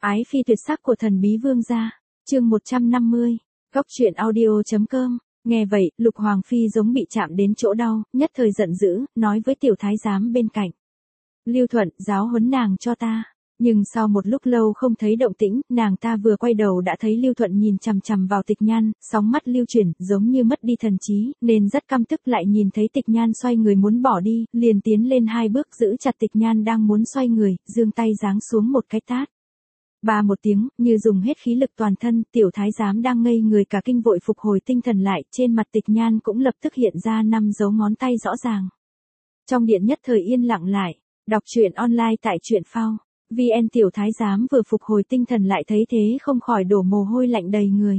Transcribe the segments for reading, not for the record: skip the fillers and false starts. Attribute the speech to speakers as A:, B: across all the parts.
A: Ái phi tuyệt sắc của thần bí vương gia. Chương 150. Góc truyện audio.com. Nghe vậy, Lục Hoàng phi giống bị chạm đến chỗ đau, nhất thời giận dữ, nói với tiểu thái giám bên cạnh: Lưu Thuận, giáo huấn nàng cho ta. Nhưng sau một lúc lâu không thấy động tĩnh, nàng ta vừa quay đầu đã thấy Lưu Thuận nhìn chằm chằm vào Tịch Nhan, sóng mắt lưu chuyển, giống như mất đi thần trí, nên rất căm tức, lại nhìn thấy Tịch Nhan xoay người muốn bỏ đi, liền tiến lên 2 bước giữ chặt Tịch Nhan đang muốn xoay người, giương tay giáng xuống một cái tát. Ba một tiếng, như dùng hết khí lực toàn thân, tiểu thái giám đang ngây người cả kinh vội phục hồi tinh thần lại, trên mặt Tịch Nhan cũng lập tức hiện ra 5 dấu ngón tay rõ ràng. Trong điện nhất thời yên lặng lại. Đọc truyện online tại truyện phao. VN. Tiểu thái giám vừa phục hồi tinh thần lại thấy thế không khỏi đổ mồ hôi lạnh đầy người.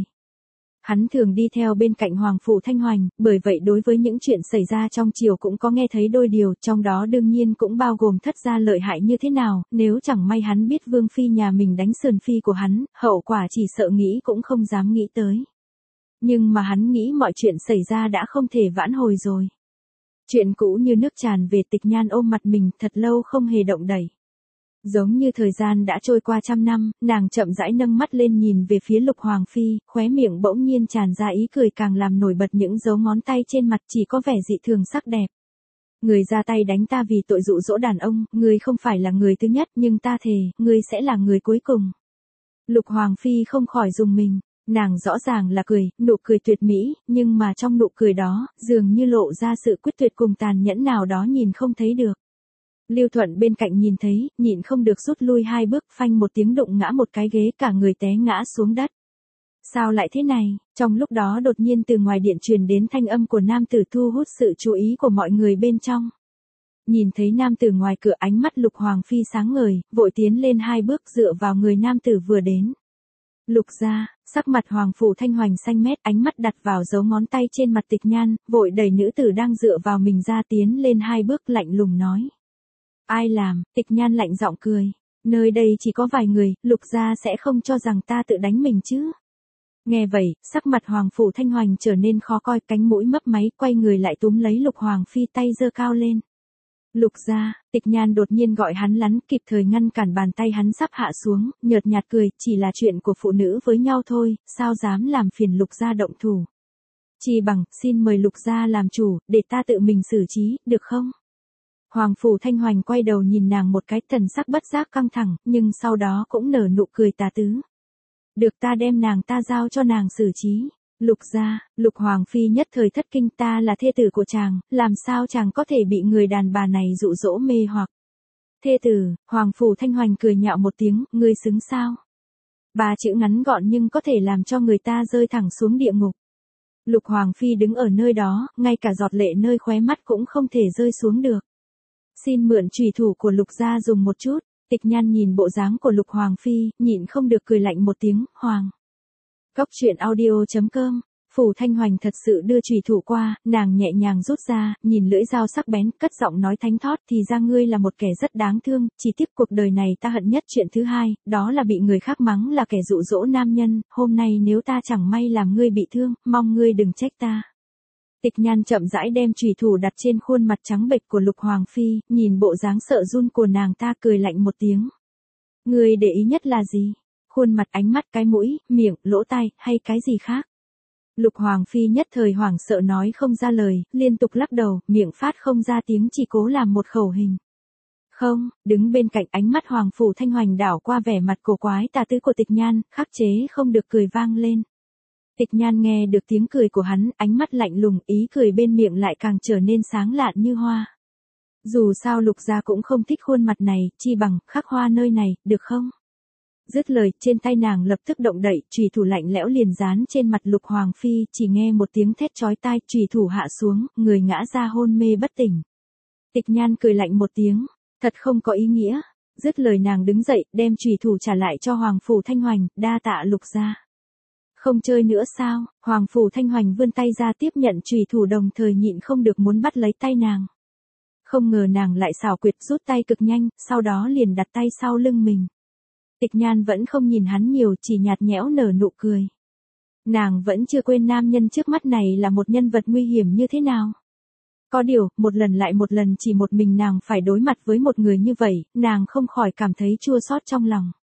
A: Hắn thường đi theo bên cạnh Hoàng phủ Thanh Hoành, bởi vậy đối với những chuyện xảy ra trong triều cũng có nghe thấy đôi điều, trong đó đương nhiên cũng bao gồm Thất gia lợi hại như thế nào, nếu chẳng may hắn biết vương phi nhà mình đánh sườn phi của hắn, hậu quả chỉ sợ nghĩ cũng không dám nghĩ tới. Nhưng mà hắn nghĩ mọi chuyện xảy ra đã không thể vãn hồi rồi. Chuyện cũ như nước tràn về, Tịch Nhan ôm mặt mình thật lâu không hề động đậy. Giống như thời gian đã trôi qua 100 năm, nàng chậm rãi nâng mắt lên nhìn về phía Lục Hoàng phi, khóe miệng bỗng nhiên tràn ra ý cười càng làm nổi bật những dấu ngón tay trên mặt chỉ có vẻ dị thường sắc đẹp. Người ra tay đánh ta vì tội dụ dỗ đàn ông, ngươi không phải là người thứ nhất, nhưng ta thề, ngươi sẽ là người cuối cùng. Lục Hoàng phi không khỏi rùng mình. Nàng rõ ràng là cười, nụ cười tuyệt mỹ, nhưng mà trong nụ cười đó, dường như lộ ra sự quyết tuyệt cùng tàn nhẫn nào đó nhìn không thấy được. Lưu Thuận bên cạnh nhìn thấy, nhịn không được rút lui 2 bước, phanh một tiếng đụng ngã một cái ghế, cả người té ngã xuống đất. Sao lại thế này? Trong lúc đó đột nhiên từ ngoài điện truyền đến thanh âm của nam tử thu hút sự chú ý của mọi người bên trong. Nhìn thấy nam tử ngoài cửa, ánh mắt Lục Hoàng phi sáng ngời, vội tiến lên 2 bước dựa vào người nam tử vừa đến. Lục gia. Sắc mặt Hoàng phủ Thanh Hoành xanh mét, ánh mắt đặt vào dấu ngón tay trên mặt Tịch Nhan, vội đẩy nữ tử đang dựa vào mình ra, tiến lên 2 bước lạnh lùng nói: Ai làm? Tịch Nhan lạnh giọng cười: Nơi đây chỉ có vài người, Lục gia sẽ không cho rằng ta tự đánh mình chứ? Nghe vậy, sắc mặt Hoàng phủ Thanh Hoành trở nên khó coi, cánh mũi mấp máy, quay người lại túm lấy Lục Hoàng phi, tay giơ cao lên. Lục gia. Tịch Nhan đột nhiên gọi hắn lắn, kịp thời ngăn cản bàn tay hắn sắp hạ xuống, nhợt nhạt cười, chỉ là chuyện của phụ nữ với nhau thôi, sao dám làm phiền Lục gia động thủ. Chi bằng, xin mời Lục gia làm chủ, để ta tự mình xử trí, được không? Hoàng phủ Thanh Hoành quay đầu nhìn nàng một cái, thần sắc bất giác căng thẳng, nhưng sau đó cũng nở nụ cười tà tứ. Được, ta đem nàng ta giao cho nàng xử trí. Lục gia. Lục Hoàng phi nhất thời thất kinh, ta là thê tử của chàng, làm sao chàng có thể bị người đàn bà này dụ dỗ mê hoặc. Thê tử? Hoàng phủ Thanh Hoành cười nhạo một tiếng, ngươi xứng sao? 3 chữ ngắn gọn nhưng có thể làm cho người ta rơi thẳng xuống địa ngục. Lục Hoàng phi đứng ở nơi đó, ngay cả giọt lệ nơi khóe mắt cũng không thể rơi xuống được. Xin mượn chùy thủ của Lục gia dùng một chút. Tịch Nhan nhìn bộ dáng của Lục Hoàng phi, nhịn không được cười lạnh một tiếng. Hoàng. Góc truyện audio.com. Phủ Thanh Hoành thật sự đưa chùy thủ qua, nàng nhẹ nhàng rút ra, nhìn lưỡi dao sắc bén, cất giọng nói thánh thót, thì ra ngươi là một kẻ rất đáng thương, chỉ tiếc cuộc đời này ta hận nhất chuyện thứ hai, đó là bị người khác mắng là kẻ dụ dỗ nam nhân, hôm nay nếu ta chẳng may làm ngươi bị thương, mong ngươi đừng trách ta. Tịch Nhan chậm rãi đem chùy thủ đặt trên khuôn mặt trắng bệch của Lục Hoàng phi, nhìn bộ dáng sợ run của nàng ta, cười lạnh một tiếng. Ngươi để ý nhất là gì? Khuôn mặt, ánh mắt, cái mũi, miệng, lỗ tai, hay cái gì khác? Lục Hoàng phi nhất thời hoảng sợ nói không ra lời, liên tục lắc đầu, miệng phát không ra tiếng, chỉ cố làm một khẩu hình. Không. Đứng bên cạnh, ánh mắt Hoàng phủ Thanh Hoành đảo qua vẻ mặt cổ quái tà tứ của Tịch Nhan, khắc chế không được cười vang lên. Tịch Nhan nghe được tiếng cười của hắn, ánh mắt lạnh lùng, ý cười bên miệng lại càng trở nên sáng lạn như hoa. Dù sao Lục gia cũng không thích khuôn mặt này, chi bằng khắc hoa nơi này, được không? Dứt lời, trên tay nàng lập tức động đậy, chùy thủ lạnh lẽo liền dán trên mặt Lục Hoàng phi, chỉ nghe một tiếng thét chói tai, chùy thủ hạ xuống, người ngã ra hôn mê bất tỉnh. Tịch Nhan cười lạnh một tiếng, thật không có ý nghĩa. Dứt lời nàng đứng dậy, đem chùy thủ trả lại cho Hoàng phủ Thanh Hoành, đa tạ Lục gia. Không chơi nữa sao? Hoàng phủ Thanh Hoành vươn tay ra tiếp nhận chùy thủ, đồng thời nhịn không được muốn bắt lấy tay nàng. Không ngờ nàng lại xảo quyệt rút tay cực nhanh, sau đó liền đặt tay sau lưng mình. Tịch Nhan vẫn không nhìn hắn nhiều, chỉ nhạt nhẽo nở nụ cười. Nàng vẫn chưa quên nam nhân trước mắt này là một nhân vật nguy hiểm như thế nào. Có điều, một lần lại một lần chỉ một mình nàng phải đối mặt với một người như vậy, nàng không khỏi cảm thấy chua xót trong lòng.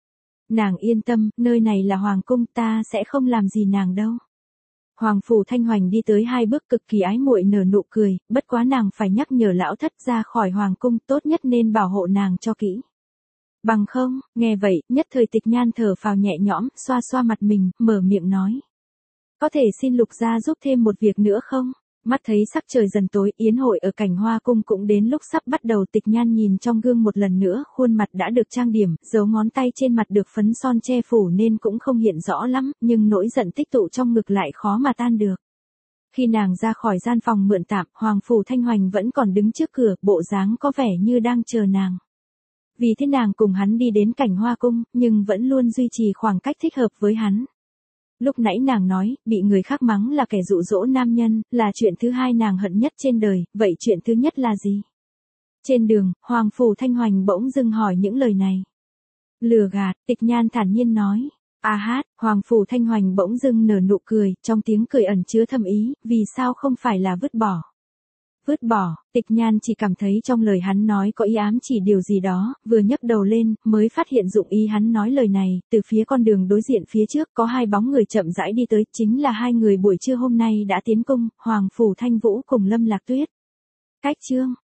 A: Nàng yên tâm, nơi này là hoàng cung, ta sẽ không làm gì nàng đâu. Hoàng phủ Thanh Hoành đi tới 2 bước cực kỳ ái muội nở nụ cười, bất quá nàng phải nhắc nhở lão thất ra khỏi hoàng cung, tốt nhất nên bảo hộ nàng cho kỹ. Bằng không, nghe vậy, nhất thời Tịch Nhan thở phào nhẹ nhõm, xoa xoa mặt mình, mở miệng nói. Có thể xin Lục gia giúp thêm một việc nữa không? Mắt thấy sắc trời dần tối, yến hội ở Cảnh Hoa cung cũng đến lúc sắp bắt đầu. Tịch Nhan nhìn trong gương một lần nữa, khuôn mặt đã được trang điểm, dấu ngón tay trên mặt được phấn son che phủ nên cũng không hiện rõ lắm, nhưng nỗi giận tích tụ trong ngực lại khó mà tan được. Khi nàng ra khỏi gian phòng mượn tạm, Hoàng phủ Thanh Hoành vẫn còn đứng trước cửa, bộ dáng có vẻ như đang chờ nàng. Vì thế nàng cùng hắn đi đến Cảnh Hoa cung, nhưng vẫn luôn duy trì khoảng cách thích hợp với hắn. Lúc nãy nàng nói, bị người khác mắng là kẻ dụ dỗ nam nhân, là chuyện thứ hai nàng hận nhất trên đời, vậy chuyện thứ nhất là gì? Trên đường, Hoàng phủ Thanh Hoành bỗng dưng hỏi những lời này. Lừa gạt, Tịch Nhan thản nhiên nói. A hát, Hoàng phủ Thanh Hoành bỗng dưng nở nụ cười, trong tiếng cười ẩn chứa thâm ý, vì sao không phải là vứt bỏ? Vứt bỏ, Tịch Nhan chỉ cảm thấy trong lời hắn nói có ý ám chỉ điều gì đó, vừa nhấc đầu lên, mới phát hiện dụng ý hắn nói lời này, từ phía con đường đối diện phía trước có 2 bóng người chậm rãi đi tới, chính là 2 người buổi trưa hôm nay đã tiến cung, Hoàng phủ Thanh Vũ cùng Lâm Lạc Tuyết. Cách chương